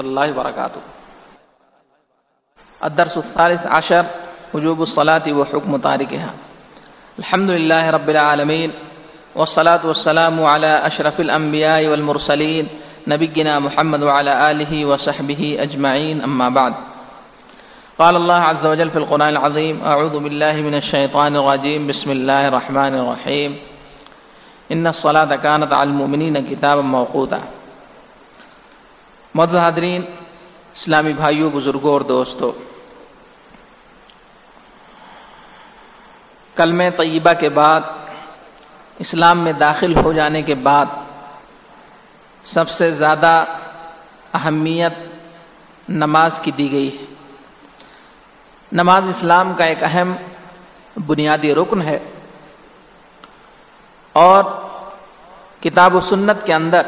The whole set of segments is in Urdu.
الله وبركاته. الدرس الثالث عشر وجوب الصلاة وحكم تاركها. الحمد لله رب العالمين والصلاة والسلام على أشرف الأنبياء والمرسلين نبينا محمد وعلى آله وصحبه أجمعين، أما بعد. قال الله عز وجل في القرآن العظيم: أعوذ بالله من الشيطان الرجيم، بسم الله الرحمن الرحيم، إن الصلاة كانت على المؤمنين كتابا موقوتا. معزز حاضرین، اسلامی بھائیوں، بزرگوں اور دوستوں، کلمہ طیبہ کے بعد، اسلام میں داخل ہو جانے کے بعد سب سے زیادہ اہمیت نماز کی دی گئی ہے. نماز اسلام کا ایک اہم بنیادی رکن ہے، اور کتاب و سنت کے اندر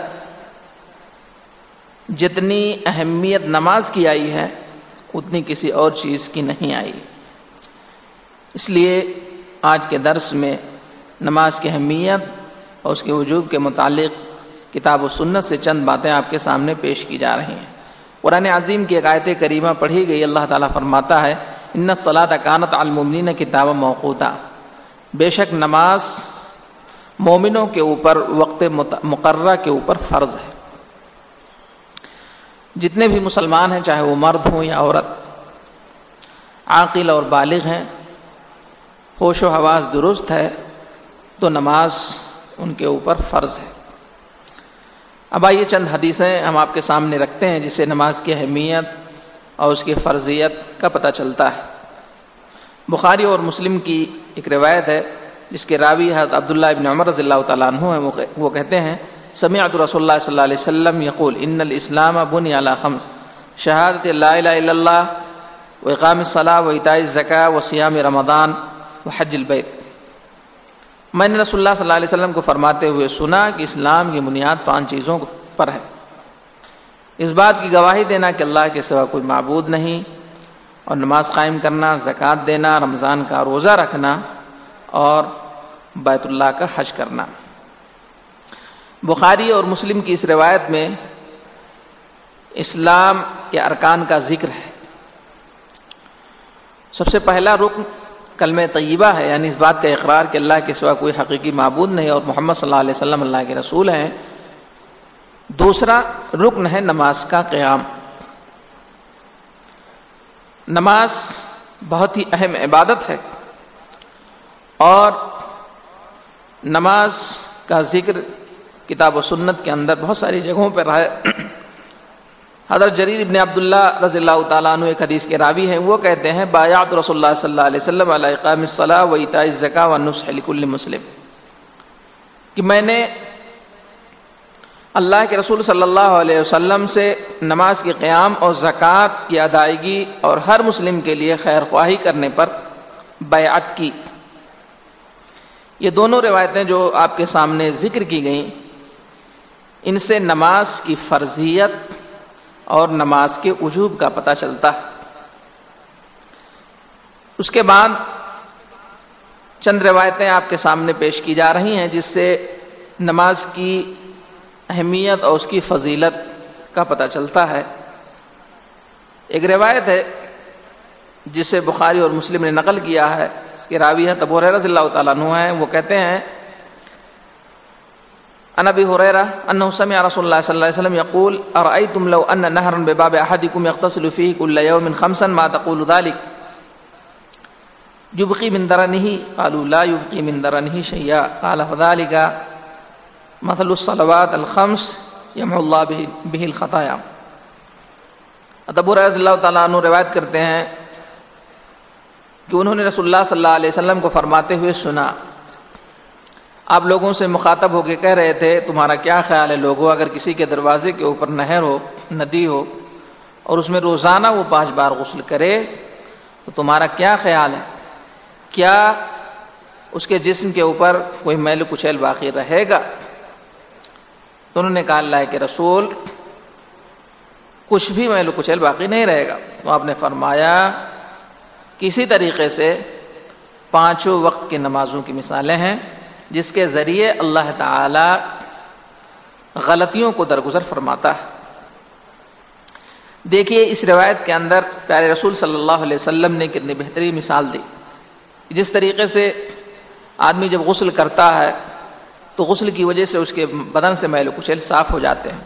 جتنی اہمیت نماز کی آئی ہے اتنی کسی اور چیز کی نہیں آئی. اس لیے آج کے درس میں نماز کی اہمیت اور اس کے وجوب کے متعلق کتاب و سنت سے چند باتیں آپ کے سامنے پیش کی جا رہی ہیں. قرآن عظیم کی ایک آیت کریمہ پڑھی گئی. اللہ تعالیٰ فرماتا ہے: ان الصلاۃ کانت علی المؤمنین کتابا موقوتا. بے شک نماز مومنوں کے اوپر وقت مقررہ کے اوپر فرض ہے. جتنے بھی مسلمان ہیں، چاہے وہ مرد ہوں یا عورت، عاقل اور بالغ ہیں، ہوش و حواس درست ہے، تو نماز ان کے اوپر فرض ہے. اب آئیے چند حدیثیں ہم آپ کے سامنے رکھتے ہیں جس سے نماز کی اہمیت اور اس کی فرضیت کا پتہ چلتا ہے. بخاری اور مسلم کی ایک روایت ہے جس کے راوی حضرت عبداللہ ابن عمر رضی اللہ تعالیٰ عنہ ہیں. وہ کہتے ہیں: سمعت رسول اللہ صلی اللہ علیہ وسلم یقول ان الاسلام بنی علی خمس شہادت لا الہ الا اللہ واقام الصلاۃ وایتاء الزکاۃ وصیام رمضان وحج البیت. میں نے رسول اللہ صلی اللہ علیہ وسلم کو فرماتے ہوئے سنا کہ اسلام کی بنیاد 5 چیزوں پر ہے: اس بات کی گواہی دینا کہ اللہ کے سوا کوئی معبود نہیں، اور نماز قائم کرنا، زکوٰۃ دینا، رمضان کا روزہ رکھنا، اور بیت اللہ کا حج کرنا. بخاری اور مسلم کی اس روایت میں اسلام کے ارکان کا ذکر ہے. سب سے پہلا رکن کلمہ طیبہ ہے، یعنی اس بات کا اقرار کہ اللہ کے سوا کوئی حقیقی معبود نہیں اور محمد صلی اللہ علیہ وسلم اللہ کے رسول ہیں. دوسرا رکن ہے نماز کا قیام. نماز بہت ہی اہم عبادت ہے، اور نماز کا ذکر کتاب و سنت کے اندر بہت ساری جگہوں پر ہے. حضرت جریر بن عبداللہ رضی اللہ تعالیٰ عنہ ایک حدیث کے راوی ہیں. وہ کہتے ہیں: بایعت رسول اللہ صلی اللہ علیہ وسلم علی اقام الصلاۃ و ایتاء الزکاۃ والنصح لکل مسلم، کہ میں نے اللہ کے رسول صلی اللہ علیہ وسلم سے نماز کے قیام اور زکوٰۃ کی ادائیگی اور ہر مسلم کے لیے خیر خواہی کرنے پر بیعت کی. یہ دونوں روایتیں جو آپ کے سامنے ذکر کی گئیں، ان سے نماز کی فرضیت اور نماز کے وجوب کا پتہ چلتا ہے. اس کے بعد چند روایتیں آپ کے سامنے پیش کی جا رہی ہیں جس سے نماز کی اہمیت اور اس کی فضیلت کا پتہ چلتا ہے. ایک روایت ہے جسے بخاری اور مسلم نے نقل کیا ہے. اس کے راوی ہے ابو ہریرہ رضی اللہ تعالیٰ عنہ ہیں. وہ کہتے ہیں: عن ابی ہریرہ انہ سمع رسول اللہ صلی اللہ علیہ وسلم یقول: ارأیتم لو ان نہرا بباب احدکم یغتسل فیہ کل یوم خمسا ما تقول ذلک یبقی من درنہ؟ قالوا لا یبقی من درنہ شیئا. قال فذلک مثل الصلوات الخمس یمحو اللہ بہ الخطایا. ابو ہریرہ رضی اللہ تعالیٰ عنہ روایت کرتے ہیں کہ انہوں نے رسول اللہ صلی اللہ علیہ وسلم کو فرماتے ہوئے سنا. آپ لوگوں سے مخاطب ہو کے کہہ رہے تھے: تمہارا کیا خیال ہے لوگوں، اگر کسی کے دروازے کے اوپر نہر ہو، ندی ہو، اور اس میں روزانہ وہ 5 بار غسل کرے تو تمہارا کیا خیال ہے؟ کیا اس کے جسم کے اوپر کوئی میل کچیل باقی رہے گا؟ تو انہوں نے کہا: اللہ کے رسول، کچھ بھی میل کچیل باقی نہیں رہے گا. تو آپ نے فرمایا کہ اسی طریقے سے 5 وقت کی نمازوں کی مثالیں ہیں جس کے ذریعے اللہ تعالی غلطیوں کو درگزر فرماتا ہے. دیکھیے اس روایت کے اندر پیارے رسول صلی اللہ علیہ وسلم نے کتنی بہترین مثال دی. جس طریقے سے آدمی جب غسل کرتا ہے تو غسل کی وجہ سے اس کے بدن سے میل و کچیل صاف ہو جاتے ہیں،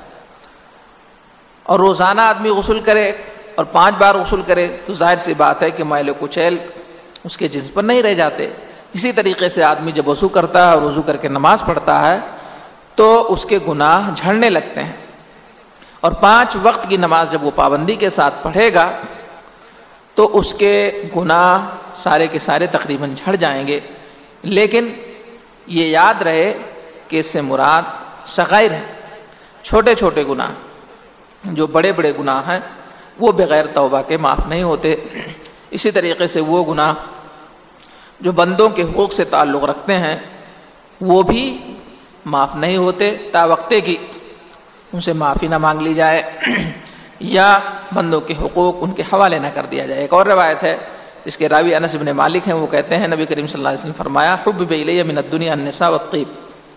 اور روزانہ آدمی غسل کرے اور 5 بار غسل کرے تو ظاہر سی بات ہے کہ میل و کچیل اس کے جسم پر نہیں رہ جاتے. اسی طریقے سے آدمی جب وضو کرتا ہے اور وضو کر کے نماز پڑھتا ہے تو اس کے گناہ جھڑنے لگتے ہیں، اور 5 وقت کی نماز جب وہ پابندی کے ساتھ پڑھے گا تو اس کے گناہ سارے کے سارے تقریباً جھڑ جائیں گے. لیکن یہ یاد رہے کہ اس سے مراد صغائر ہیں، چھوٹے چھوٹے گناہ. جو بڑے بڑے گناہ ہیں وہ بغیر توبہ کے معاف نہیں ہوتے. اسی طریقے سے وہ گناہ جو بندوں کے حقوق سے تعلق رکھتے ہیں وہ بھی معاف نہیں ہوتے تا وقتے کی ان سے معافی نہ مانگ لی جائے یا بندوں کے حقوق ان کے حوالے نہ کر دیا جائے. ایک اور روایت ہے جس کے راوی انس بن مالک ہیں، وہ کہتے ہیں نبی کریم صلی اللہ علیہ وسلم فرمایا حبب الی من الدنیا النساء والطیب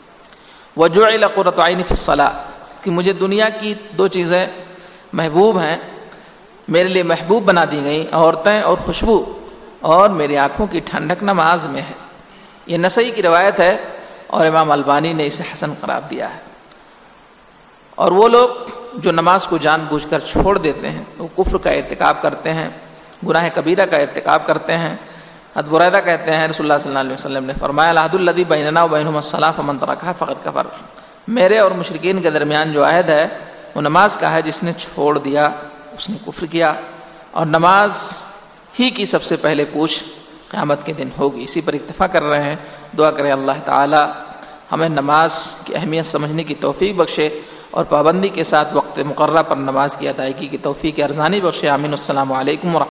وجعل قرۃ عینی فی الصلاۃ، کہ مجھے دنیا کی 2 چیزیں محبوب ہیں، میرے لیے محبوب بنا دی گئیں، عورتیں اور خوشبو، اور میری آنکھوں کی ٹھنڈک نماز میں ہے. یہ نسائی کی روایت ہے اور امام البانی نے اسے حسن قرار دیا ہے. اور وہ لوگ جو نماز کو جان بوجھ کر چھوڑ دیتے ہیں وہ کفر کا ارتکاب کرتے ہیں، گناہ کبیرہ کا ارتکاب کرتے ہیں. حضرت بریدہ کہتے ہیں رسول اللہ صلی اللہ علیہ وسلم نے فرمایا العہد الذی بیننا وبینہم الصلاۃ فمن ترکھا فقد کفر، میرے اور مشرکین کے درمیان جو عہد ہے وہ نماز کا ہے، جس نے چھوڑ دیا اس نے کفر کیا. اور نماز ہی کی سب سے پہلے پوچھ قیامت کے دن ہوگی. اسی پر اکتفا کر رہے ہیں. دعا کریں اللہ تعالی ہمیں نماز کی اہمیت سمجھنے کی توفیق بخشے اور پابندی کے ساتھ وقت مقررہ پر نماز کی ادائیگی کی توفیق ارزانی بخشے. آمین. السلام علیکم ورحمۃ اللہ.